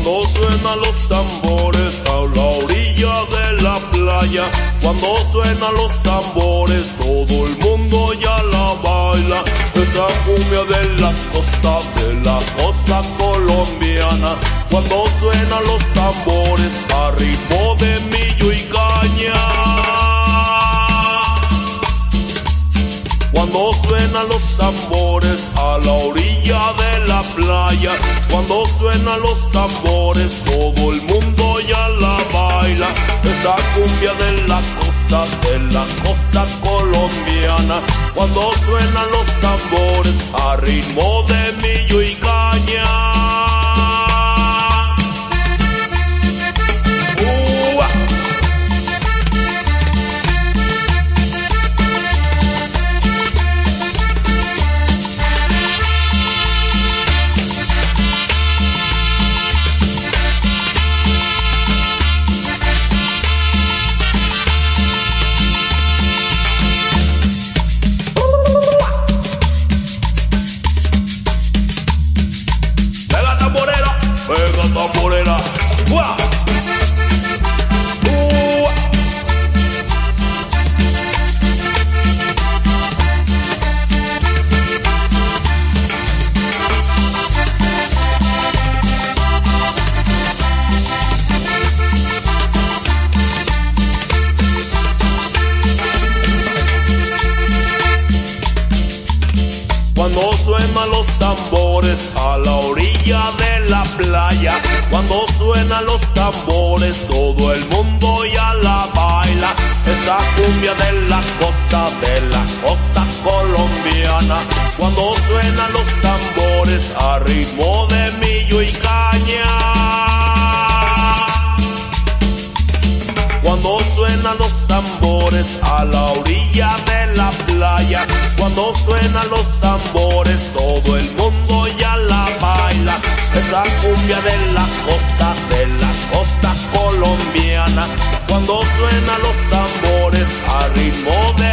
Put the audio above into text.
Cuando suenan los tambores a la orilla de la playa, cuando suenan los tambores todo el mundo ya la baila. Esa cumbia de la costa colombiana. Cuando suenan los tambores a ritmo de millo y caña. Cuando suenan los tambores a la orilla de la playa, cuando suenan los tambores todo el mundo ya la baila. Esta cumbia de la costa colombiana. Cuando suenan los tambores a ritmo de millo y caña. Tamborera, ¡uah! Cuando suenan los tambores a la orilla de la playa, cuando suenan los tambores todo el mundo ya la baila. Esta cumbia de la costa colombiana. Cuando suenan los tambores a ritmo de millo y caña. Cuando suenan los tambores a la orilla de la playa, cuando suenan los tambores todo el mundo ya la baila. Esa cumbia de la costa colombiana. Cuando suenan los tambores a ritmo de